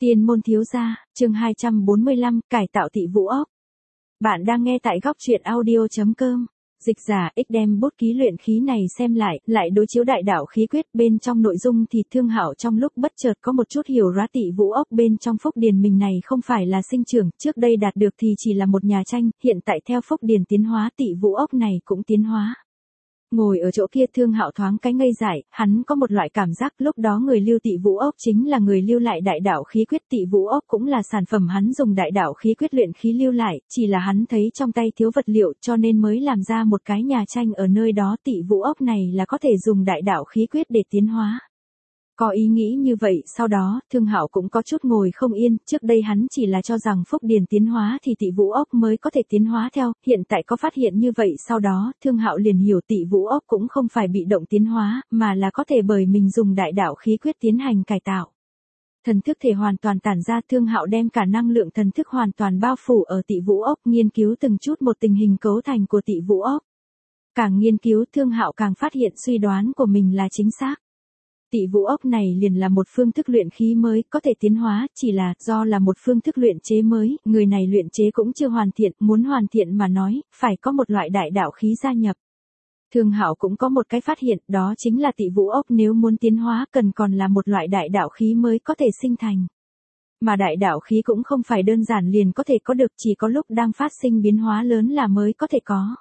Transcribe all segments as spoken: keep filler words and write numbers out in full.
Tiên môn thiếu gia, chương hai trăm bốn mươi lăm, cải tạo Tị Vũ ốc. Bạn đang nghe tại góc truyện audio chấm com. Dịch giả X đem bút ký luyện khí này xem lại, lại đối chiếu đại đạo khí quyết, bên trong nội dung thì Thương Hạo trong lúc bất chợt có một chút hiểu ra Tị Vũ ốc bên trong Phúc Điền mình này không phải là sinh trưởng, trước đây đạt được thì chỉ là một nhà tranh, hiện tại theo Phúc Điền tiến hóa Tị Vũ ốc này cũng tiến hóa. Ngồi ở chỗ kia Thương Hạo thoáng cái ngây dại, hắn có một loại cảm giác lúc đó người lưu Tị Vũ ốc chính là người lưu lại đại đạo khí quyết, Tị Vũ ốc cũng là sản phẩm hắn dùng đại đạo khí quyết luyện khí lưu lại, chỉ là hắn thấy trong tay thiếu vật liệu cho nên mới làm ra một cái nhà tranh ở nơi đó, Tị Vũ ốc này là có thể dùng đại đạo khí quyết để tiến hóa. Có ý nghĩ như vậy, sau đó, Thương Hạo cũng có chút ngồi không yên, trước đây hắn chỉ là cho rằng Phúc Điền tiến hóa thì Tị Vũ ốc mới có thể tiến hóa theo, hiện tại có phát hiện như vậy, sau đó, Thương Hạo liền hiểu Tị Vũ ốc cũng không phải bị động tiến hóa, mà là có thể bởi mình dùng đại đạo khí quyết tiến hành cải tạo. Thần thức thể hoàn toàn tản ra, Thương Hạo đem cả năng lượng thần thức hoàn toàn bao phủ ở Tị Vũ ốc, nghiên cứu từng chút một tình hình cấu thành của Tị Vũ ốc. Càng nghiên cứu, Thương Hạo càng phát hiện suy đoán của mình là chính xác. Tị Vũ ốc này liền là một phương thức luyện khí mới, có thể tiến hóa, chỉ là do là một phương thức luyện chế mới, người này luyện chế cũng chưa hoàn thiện, muốn hoàn thiện mà nói, phải có một loại đại đạo khí gia nhập. Thương Hạo cũng có một cái phát hiện, đó chính là Tị Vũ ốc nếu muốn tiến hóa cần còn là một loại đại đạo khí mới có thể sinh thành. Mà đại đạo khí cũng không phải đơn giản liền có thể có được, chỉ có lúc đang phát sinh biến hóa lớn là mới có thể có.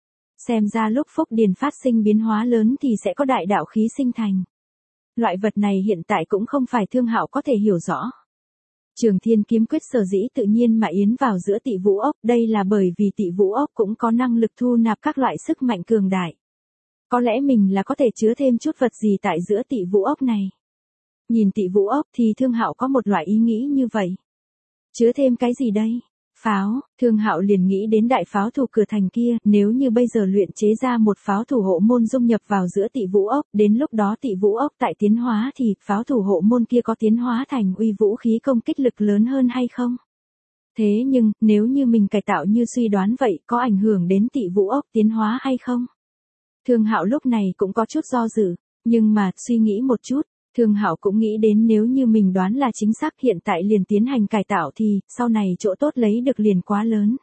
Xem ra lúc Phúc Điền phát sinh biến hóa lớn thì sẽ có đại đạo khí sinh thành. Loại vật này hiện tại cũng không phải Thương Hạo có thể hiểu rõ. Trường Thiên kiếm quyết sở dĩ tự nhiên mà yến vào giữa Tị Vũ ốc, đây là bởi vì Tị Vũ ốc cũng có năng lực thu nạp các loại sức mạnh cường đại. Có lẽ mình là có thể chứa thêm chút vật gì tại giữa Tị Vũ ốc này. Nhìn Tị Vũ ốc thì Thương Hạo có một loại ý nghĩ như vậy. Chứa thêm cái gì đây? Pháo, Thương Hạo liền nghĩ đến đại pháo thủ cửa thành kia, nếu như bây giờ luyện chế ra một pháo thủ hộ môn dung nhập vào giữa Tị Vũ ốc, đến lúc đó Tị Vũ ốc tại tiến hóa thì pháo thủ hộ môn kia có tiến hóa thành uy vũ khí công kích lực lớn hơn hay không? Thế nhưng, nếu như mình cải tạo như suy đoán vậy, có ảnh hưởng đến Tị Vũ ốc tiến hóa hay không? Thương Hạo lúc này cũng có chút do dự, nhưng mà, suy nghĩ một chút. Thương Hạo cũng nghĩ đến nếu như mình đoán là chính xác hiện tại liền tiến hành cải tạo thì, sau này chỗ tốt lấy được liền quá lớn.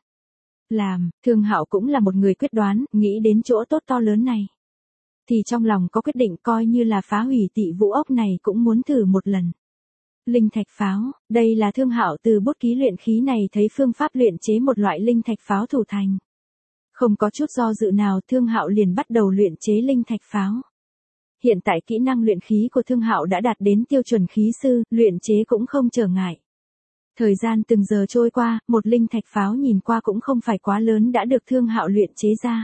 Làm, Thương Hạo cũng là một người quyết đoán, nghĩ đến chỗ tốt to lớn này. Thì trong lòng có quyết định coi như là phá hủy Tị Vũ ốc này cũng muốn thử một lần. Linh thạch pháo, đây là Thương Hạo từ bút ký luyện khí này thấy phương pháp luyện chế một loại linh thạch pháo thủ thành. Không có chút do dự nào Thương Hạo liền bắt đầu luyện chế linh thạch pháo. Hiện tại kỹ năng luyện khí của Thương Hạo đã đạt đến tiêu chuẩn khí sư, luyện chế cũng không trở ngại. Thời gian từng giờ trôi qua, một linh thạch pháo nhìn qua cũng không phải quá lớn đã được Thương Hạo luyện chế ra.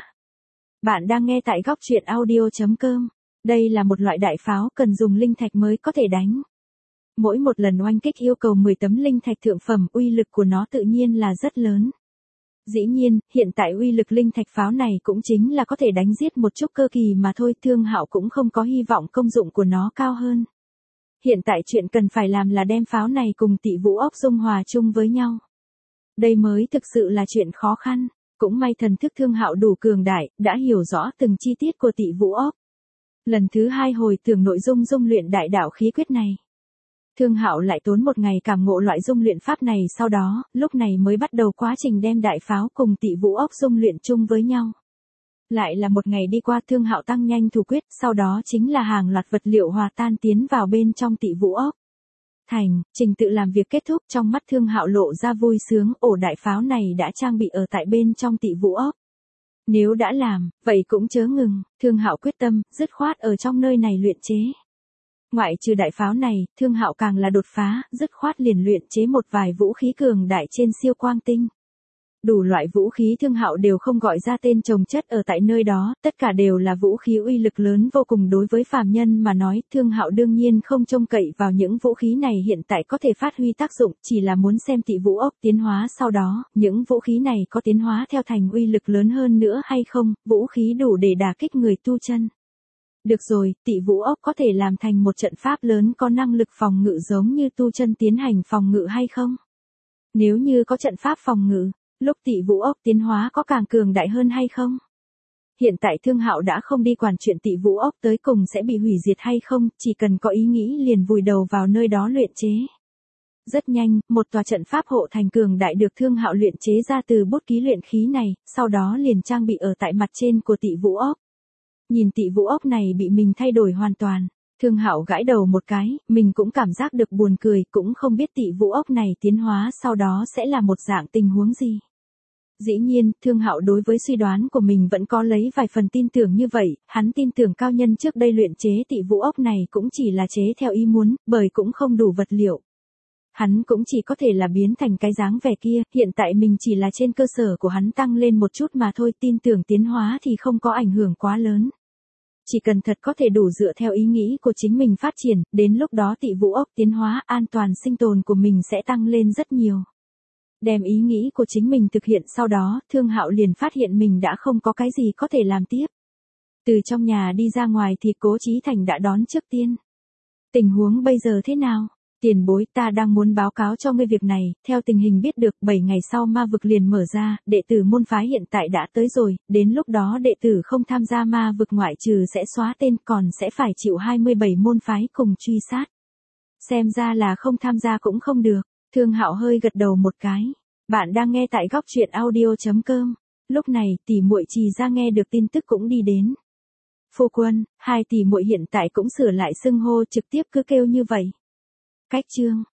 Bạn đang nghe tại góc truyện audio chấm com. Đây là một loại đại pháo cần dùng linh thạch mới có thể đánh. Mỗi một lần oanh kích yêu cầu mười tấm linh thạch thượng phẩm, uy lực của nó tự nhiên là rất lớn. Dĩ nhiên, hiện tại uy lực linh thạch pháo này cũng chính là có thể đánh giết một chút cơ kỳ mà thôi, Thương Hạo cũng không có hy vọng công dụng của nó cao hơn. Hiện tại chuyện cần phải làm là đem pháo này cùng Tị Vũ ốc dung hòa chung với nhau. Đây mới thực sự là chuyện khó khăn, cũng may thần thức Thương Hạo đủ cường đại, đã hiểu rõ từng chi tiết của Tị Vũ ốc. Lần thứ hai hồi tưởng nội dung dung luyện đại đạo khí quyết này. Thương Hạo lại tốn một ngày cảm ngộ loại dung luyện pháp này, sau đó, lúc này mới bắt đầu quá trình đem đại pháo cùng Tị Vũ ốc dung luyện chung với nhau. Lại là một ngày đi qua, Thương Hạo tăng nhanh thủ quyết, sau đó chính là hàng loạt vật liệu hòa tan tiến vào bên trong Tị Vũ ốc. Thành, trình tự làm việc kết thúc, trong mắt Thương Hạo lộ ra vui sướng, ổ đại pháo này đã trang bị ở tại bên trong Tị Vũ ốc. Nếu đã làm, vậy cũng chớ ngừng, Thương Hạo quyết tâm, dứt khoát ở trong nơi này luyện chế. Ngoại trừ đại pháo này, Thương Hạo càng là đột phá, dứt khoát liền luyện chế một vài vũ khí cường đại trên siêu quang tinh. Đủ loại vũ khí Thương Hạo đều không gọi ra tên trồng chất ở tại nơi đó, tất cả đều là vũ khí uy lực lớn vô cùng đối với phàm nhân mà nói, Thương Hạo đương nhiên không trông cậy vào những vũ khí này hiện tại có thể phát huy tác dụng, chỉ là muốn xem Tị Vũ ốc tiến hóa sau đó, những vũ khí này có tiến hóa theo thành uy lực lớn hơn nữa hay không, vũ khí đủ để đả kích người tu chân. Được rồi, Tị Vũ ốc có thể làm thành một trận pháp lớn có năng lực phòng ngự giống như tu chân tiến hành phòng ngự hay không? Nếu như có trận pháp phòng ngự, lúc Tị Vũ ốc tiến hóa có càng cường đại hơn hay không? Hiện tại Thương Hạo đã không đi quản chuyện Tị Vũ ốc tới cùng sẽ bị hủy diệt hay không, chỉ cần có ý nghĩ liền vùi đầu vào nơi đó luyện chế. Rất nhanh, một tòa trận pháp hộ thành cường đại được Thương Hạo luyện chế ra từ bút ký luyện khí này, sau đó liền trang bị ở tại mặt trên của Tị Vũ ốc. Nhìn Tị Vũ ốc này bị mình thay đổi hoàn toàn, Thương Hạo gãi đầu một cái, mình cũng cảm giác được buồn cười, cũng không biết Tị Vũ ốc này tiến hóa sau đó sẽ là một dạng tình huống gì. Dĩ nhiên, Thương Hạo đối với suy đoán của mình vẫn có lấy vài phần tin tưởng như vậy, hắn tin tưởng cao nhân trước đây luyện chế Tị Vũ ốc này cũng chỉ là chế theo ý muốn, bởi cũng không đủ vật liệu. Hắn cũng chỉ có thể là biến thành cái dáng vẻ kia, hiện tại mình chỉ là trên cơ sở của hắn tăng lên một chút mà thôi, tin tưởng tiến hóa thì không có ảnh hưởng quá lớn. Chỉ cần thật có thể đủ dựa theo ý nghĩ của chính mình phát triển, đến lúc đó Tị Vũ ốc tiến hóa, an toàn sinh tồn của mình sẽ tăng lên rất nhiều. Đem ý nghĩ của chính mình thực hiện sau đó, Thương Hạo liền phát hiện mình đã không có cái gì có thể làm tiếp. Từ trong nhà đi ra ngoài thì Cố Chí Thành đã đón trước tiên. Tình huống bây giờ thế nào? Tiền bối, ta đang muốn báo cáo cho ngươi việc này, theo tình hình biết được bảy ngày sau ma vực liền mở ra, đệ tử môn phái hiện tại đã tới rồi, đến lúc đó đệ tử không tham gia ma vực ngoại trừ sẽ xóa tên còn sẽ phải chịu hai mươi bảy môn phái cùng truy sát. Xem ra là không tham gia cũng không được, Thương Hạo hơi gật đầu một cái. Bạn đang nghe tại góc truyện audio.com. Lúc này, tỷ muội Trì Gia nghe được tin tức cũng đi đến. Phu quân, hai tỷ muội hiện tại cũng sửa lại xưng hô trực tiếp cứ kêu như vậy. Cách chương,